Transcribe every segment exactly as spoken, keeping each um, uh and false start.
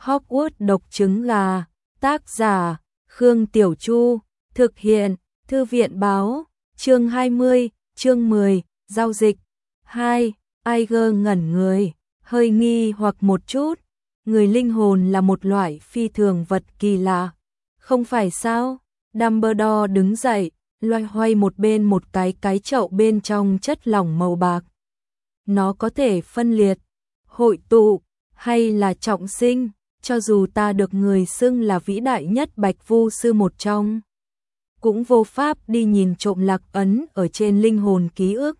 Hogwarts độc trứng gà, tác giả, Khương Tiểu Chu, thực hiện, Thư viện báo, chương hai mươi, chương mười, giao dịch. hai. Iger ngẩn người, hơi nghi hoặc một chút, người linh hồn là một loại phi thường vật kỳ lạ. Không phải sao? Dumbledore đứng dậy, loay hoay một bên một cái cái chậu bên trong chất lỏng màu bạc. Nó có thể phân liệt, hội tụ, hay là trọng sinh, cho dù ta được người xưng là vĩ đại nhất Bạch Vu sư một trong, cũng vô pháp đi nhìn trộm lạc ấn ở trên linh hồn ký ức.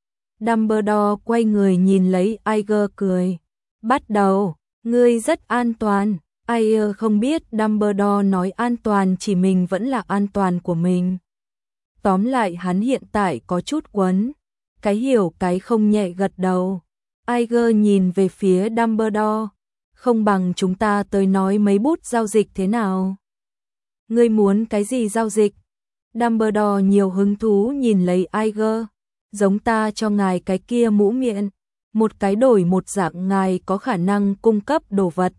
Dumbledore quay người nhìn lấy Iger cười. Bắt đầu, ngươi rất an toàn. Iger không biết Dumbledore nói an toàn chỉ mình vẫn là an toàn của mình. Tóm lại hắn hiện tại có chút quấn. Cái hiểu cái không nhẹ gật đầu. Iger nhìn về phía Dumbledore. Không bằng chúng ta tới nói mấy bút giao dịch thế nào. Ngươi muốn cái gì giao dịch? Dumbledore nhiều hứng thú nhìn lấy Iger. Giống ta cho ngài cái kia mũ miệng, một cái đổi một dạng ngài có khả năng cung cấp đồ vật.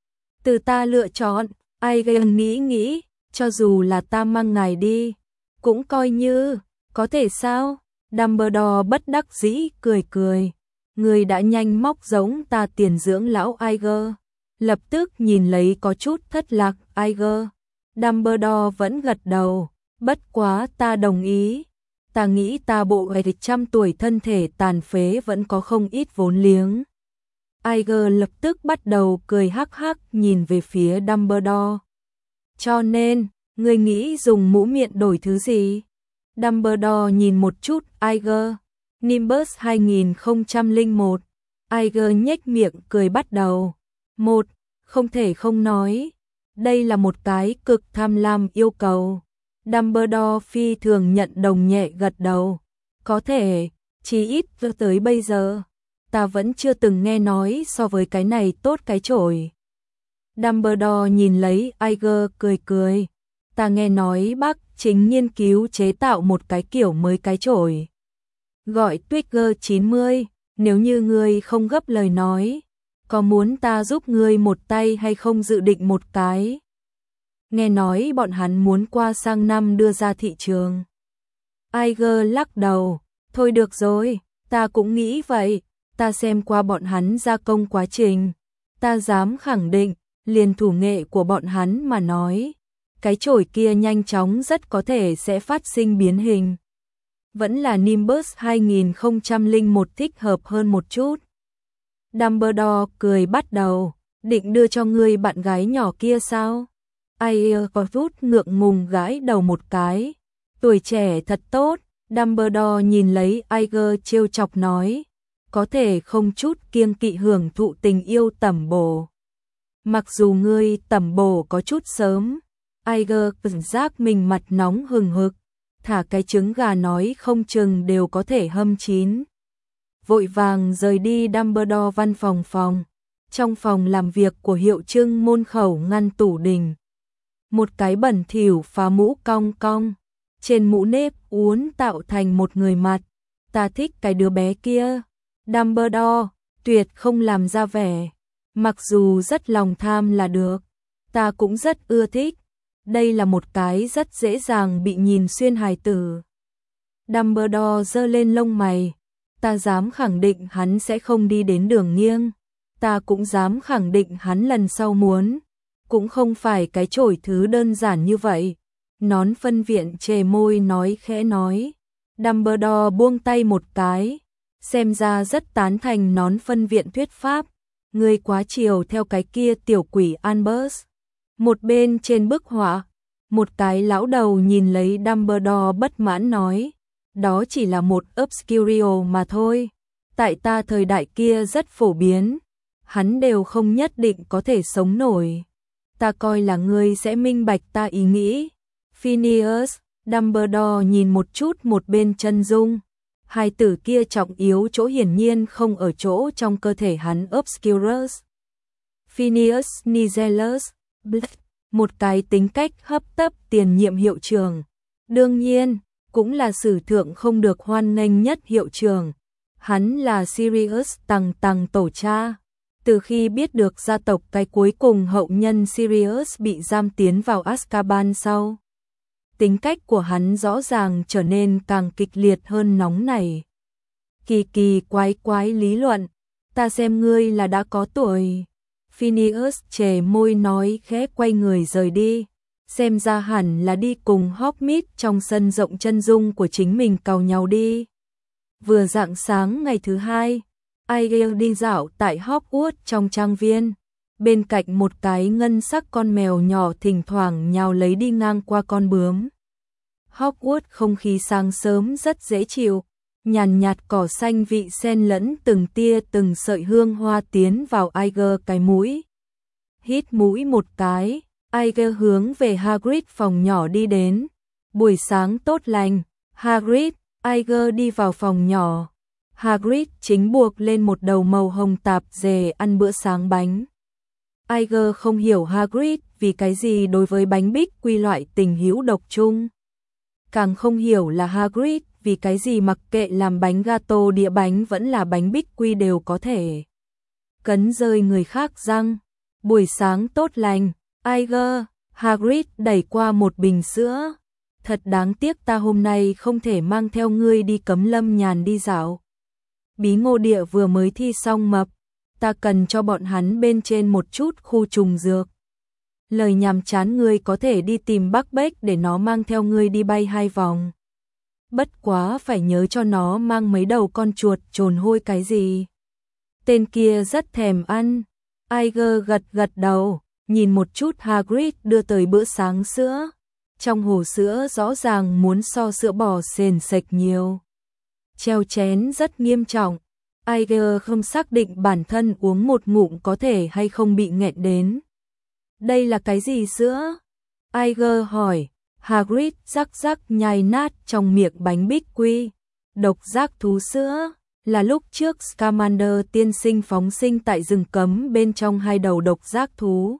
Từ ta lựa chọn, Iger nghĩ nghĩ, cho dù là ta mang ngài đi, cũng coi như, có thể sao? Dumbledore bất đắc dĩ cười cười. Người đã nhanh móc giống ta tiền dưỡng lão Iger. Lập tức nhìn lấy có chút thất lạc Iger. Dumbledore vẫn gật đầu, bất quá ta đồng ý. Ta nghĩ ta bộ bảy trăm tuổi thân thể tàn phế vẫn có không ít vốn liếng. Iger lập tức bắt đầu cười hắc hắc nhìn về phía Dumbledore. Cho nên, ngươi nghĩ dùng mũ miệng đổi thứ gì? Dumbledore nhìn một chút Iger. Nimbus hai không không một. Iger nhếch miệng cười bắt đầu. Một, không thể không nói. Đây là một cái cực tham lam yêu cầu. Dumbledore phi thường nhận đồng nhẹ gật đầu. Có thể, chí ít tới bây giờ, ta vẫn chưa từng nghe nói so với cái này tốt cái chổi. Dumbledore nhìn lấy Iger cười cười. Ta nghe nói bác chính nghiên cứu chế tạo một cái kiểu mới cái chổi. Gọi Trigger chín mươi, nếu như ngươi không gấp lời nói, có muốn ta giúp ngươi một tay hay không dự định một cái? Nghe nói bọn hắn muốn qua sang năm đưa ra thị trường. Iger lắc đầu, thôi được rồi, ta cũng nghĩ vậy, ta xem qua bọn hắn gia công quá trình. Ta dám khẳng định, liền thủ nghệ của bọn hắn mà nói, cái chổi kia nhanh chóng rất có thể sẽ phát sinh biến hình. Vẫn là Nimbus hai không không một thích hợp hơn một chút. Dumbledore cười bắt đầu, định đưa cho ngươi bạn gái nhỏ kia sao? Iger có chút ngượng ngùng gãi đầu một cái. Tuổi trẻ thật tốt. Dumbledore nhìn lấy Iger trêu chọc nói. Có thể không chút kiêng kỵ hưởng thụ tình yêu tẩm bổ. Mặc dù ngươi tẩm bổ có chút sớm. Iger cảm giác mình mặt nóng hừng hực. Thả cái trứng gà nói không chừng đều có thể hâm chín. Vội vàng rời đi Dumbledore văn phòng phòng. Trong phòng làm việc của hiệu trưng môn khẩu ngăn tủ đình. Một cái bẩn thỉu phá mũ cong cong, trên mũ nếp uốn tạo thành một người mặt. Ta thích cái đứa bé kia. Dumbledore, tuyệt không làm ra vẻ. Mặc dù rất lòng tham là được, ta cũng rất ưa thích. Đây là một cái rất dễ dàng bị nhìn xuyên hài tử. Dumbledore giơ lên lông mày. Ta dám khẳng định hắn sẽ không đi đến đường nghiêng. Ta cũng dám khẳng định hắn lần sau muốn. Cũng không phải cái chổi thứ đơn giản như vậy. Nón phân viện chề môi nói khẽ nói. Dumbledore buông tay một cái. Xem ra rất tán thành nón phân viện thuyết pháp. Ngươi quá chiều theo cái kia tiểu quỷ Albus. Một bên trên bức họa, một cái lão đầu nhìn lấy Dumbledore bất mãn nói. Đó chỉ là một obscurio mà thôi. Tại ta thời đại kia rất phổ biến. Hắn đều không nhất định có thể sống nổi. Ta coi là ngươi sẽ minh bạch ta ý nghĩ. Phineas, Dumbledore nhìn một chút một bên chân dung. Hai tử kia trọng yếu chỗ hiển nhiên không ở chỗ trong cơ thể hắn Obscurus. Phineas Nigellus Black, một cái tính cách hấp tấp tiền nhiệm hiệu trưởng. Đương nhiên, cũng là sử thượng không được hoan nghênh nhất hiệu trưởng. Hắn là Sirius Tằng Tằng tổ cha. Từ khi biết được gia tộc cái cuối cùng hậu nhân Sirius bị giam tiến vào Azkaban sau, tính cách của hắn rõ ràng trở nên càng kịch liệt hơn nóng nảy. Kỳ kỳ quái quái lý luận, ta xem ngươi là đã có tuổi. Phineas chề môi nói khẽ quay người rời đi, xem ra hẳn là đi cùng Hogsmeade trong sân rộng chân dung của chính mình càu nhau đi. Vừa rạng sáng ngày thứ hai, Aigel đi dạo tại Hogwarts trong trang viên, bên cạnh một cái ngân sắc con mèo nhỏ thỉnh thoảng nhào lấy đi ngang qua con bướm. Hogwarts không khí sáng sớm rất dễ chịu, nhàn nhạt cỏ xanh vị sen lẫn từng tia từng sợi hương hoa tiến vào Aigel cái mũi. Hít mũi một cái, Aigel hướng về Hagrid phòng nhỏ đi đến. Buổi sáng tốt lành, Hagrid. Aigel đi vào phòng nhỏ. Hagrid chính buộc lên một đầu màu hồng tạp dề ăn bữa sáng bánh. Aigel không hiểu Hagrid vì cái gì đối với bánh bích quy loại tình hữu độc chung. Càng không hiểu là Hagrid vì cái gì mặc kệ làm bánh gato đĩa bánh vẫn là bánh bích quy đều có thể cấn rơi người khác răng. Buổi sáng tốt lành, Aigel. Hagrid đẩy qua một bình sữa. Thật đáng tiếc ta hôm nay không thể mang theo ngươi đi Cấm Lâm Nhàn đi dạo. Bí ngô địa vừa mới thi xong mập, ta cần cho bọn hắn bên trên một chút khu trùng dược. Lời nhàm chán ngươi có thể đi tìm Bắc Bách để nó mang theo ngươi đi bay hai vòng. Bất quá phải nhớ cho nó mang mấy đầu con chuột trồn hôi cái gì. Tên kia rất thèm ăn. Aigel gật gật đầu, nhìn một chút Hagrid đưa tới bữa sáng sữa. Trong hồ sữa rõ ràng muốn so sữa bò sền sệt nhiều. Treo chén rất nghiêm trọng. Aigel không xác định bản thân uống một ngụm có thể hay không bị nghẹn đến. Đây là cái gì sữa? Aigel hỏi. Hagrid rắc rắc nhai nát trong miệng bánh bích quy. Độc giác thú sữa. Là lúc trước Scamander tiên sinh phóng sinh tại rừng cấm bên trong hai đầu độc giác thú.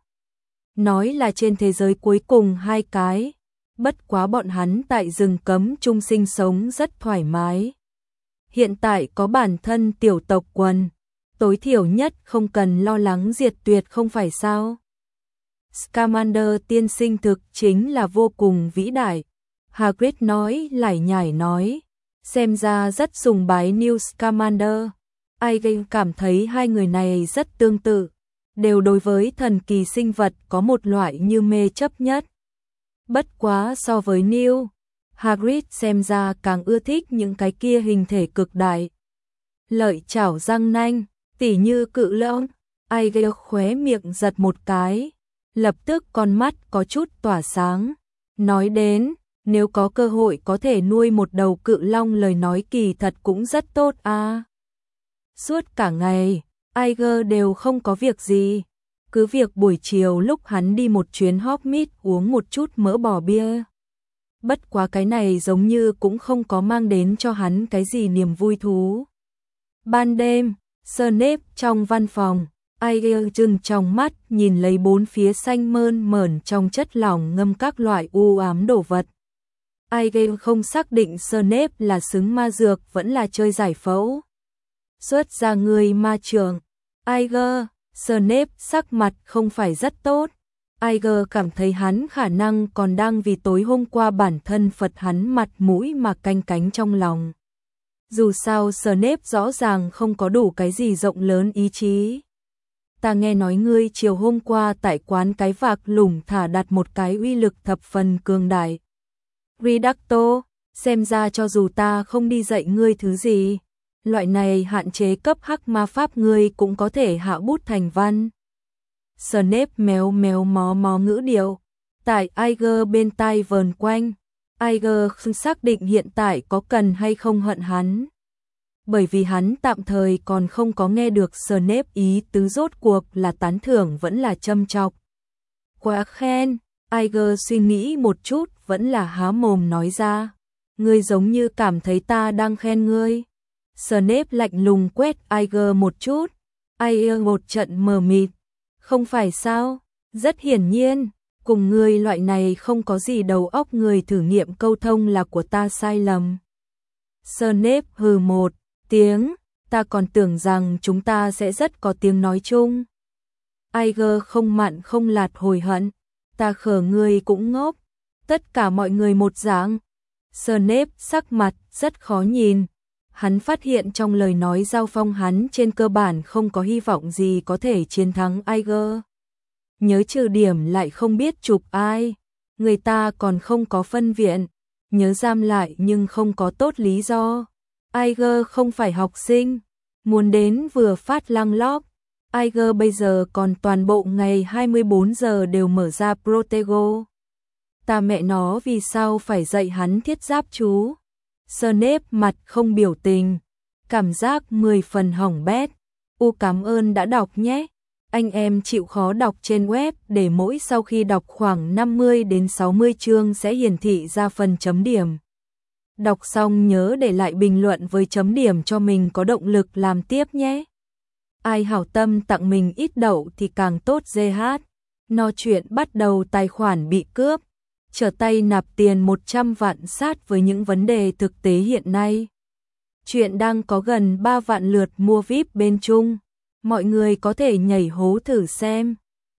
Nói là trên thế giới cuối cùng hai cái. Bất quá bọn hắn tại rừng cấm chung sinh sống rất thoải mái. Hiện tại có bản thân tiểu tộc quần, tối thiểu nhất không cần lo lắng diệt tuyệt không phải sao. Scamander tiên sinh thực chính là vô cùng vĩ đại. Hagrid nói lải nhải nói, xem ra rất sùng bái Newt Scamander. Aigel cảm thấy hai người này rất tương tự, đều đối với thần kỳ sinh vật có một loại như mê chấp nhất. Bất quá so với Newt, Hagrid xem ra càng ưa thích những cái kia hình thể cực đại. Lợi chảo răng nanh, tỉ như cự long. Aigel khóe miệng giật một cái, lập tức con mắt có chút tỏa sáng. Nói đến, nếu có cơ hội có thể nuôi một đầu cự long lời nói kỳ thật cũng rất tốt à. Suốt cả ngày, Aigel đều không có việc gì. Cứ việc buổi chiều lúc hắn đi một chuyến Hogsmeade uống một chút mỡ bò bia. Bất quá cái này giống như cũng không có mang đến cho hắn cái gì niềm vui thú. Ban đêm, Snape trong văn phòng, Aigel trừng trong mắt nhìn lấy bốn phía xanh mơn mởn trong chất lỏng ngâm các loại u ám đồ vật. Aigel không xác định Snape là xứng ma dược vẫn là chơi giải phẫu. Xuất ra người ma trường. Aigel, Snape sắc mặt không phải rất tốt. Aigel cảm thấy hắn khả năng còn đang vì tối hôm qua bản thân phật hắn mặt mũi mà canh cánh trong lòng. Dù sao Snape rõ ràng không có đủ cái gì rộng lớn ý chí. Ta nghe nói ngươi chiều hôm qua tại quán cái vạc lủng thả đặt một cái uy lực thập phần cường đại. Redacto, xem ra cho dù ta không đi dạy ngươi thứ gì, loại này hạn chế cấp hắc ma pháp ngươi cũng có thể hạ bút thành văn. Snape méo méo mó mó ngữ điệu, tại Aigel bên tai vờn quanh. Aigel không xác định hiện tại có cần hay không hận hắn. Bởi vì hắn tạm thời còn không có nghe được Snape ý tứ rốt cuộc là tán thưởng vẫn là châm chọc. Quá khen, Aigel suy nghĩ một chút vẫn là há mồm nói ra. Ngươi giống như cảm thấy ta đang khen ngươi. Snape lạnh lùng quét Aigel một chút. Aigel một trận mờ mịt. Không phải sao? Rất hiển nhiên, cùng ngươi loại này không có gì đầu óc người thử nghiệm câu thông là của ta sai lầm. Snape hừ một tiếng, ta còn tưởng rằng chúng ta sẽ rất có tiếng nói chung. Iger không mặn không lạt hồi hận, ta khờ ngươi cũng ngốc, tất cả mọi người một dạng. Snape sắc mặt rất khó nhìn, hắn phát hiện trong lời nói giao phong hắn trên cơ bản không có hy vọng gì có thể chiến thắng Iger. Nhớ trừ điểm lại không biết chụp ai, người ta còn không có phân viện, nhớ giam lại nhưng không có tốt lý do. Iger không phải học sinh, muốn đến vừa phát lăng lóc. Iger bây giờ còn toàn bộ ngày hai mươi bốn giờ đều mở ra Protego. Ta mẹ nó vì sao phải dạy hắn thiết giáp chú? Snape mặt không biểu tình, cảm giác mười phần hỏng bét. U cảm ơn đã đọc nhé. Anh em chịu khó đọc trên web để mỗi sau khi đọc khoảng năm mươi đến sáu mươi chương sẽ hiển thị ra phần chấm điểm. Đọc xong nhớ để lại bình luận với chấm điểm cho mình có động lực làm tiếp nhé. Ai hảo tâm tặng mình ít đậu thì càng tốt giê hát. No chuyện bắt đầu tài khoản bị cướp, trở tay nạp tiền một trăm vạn sát với những vấn đề thực tế hiện nay. Chuyện đang có gần ba vạn lượt mua víp bên Trung, mọi người có thể nhảy hố thử xem.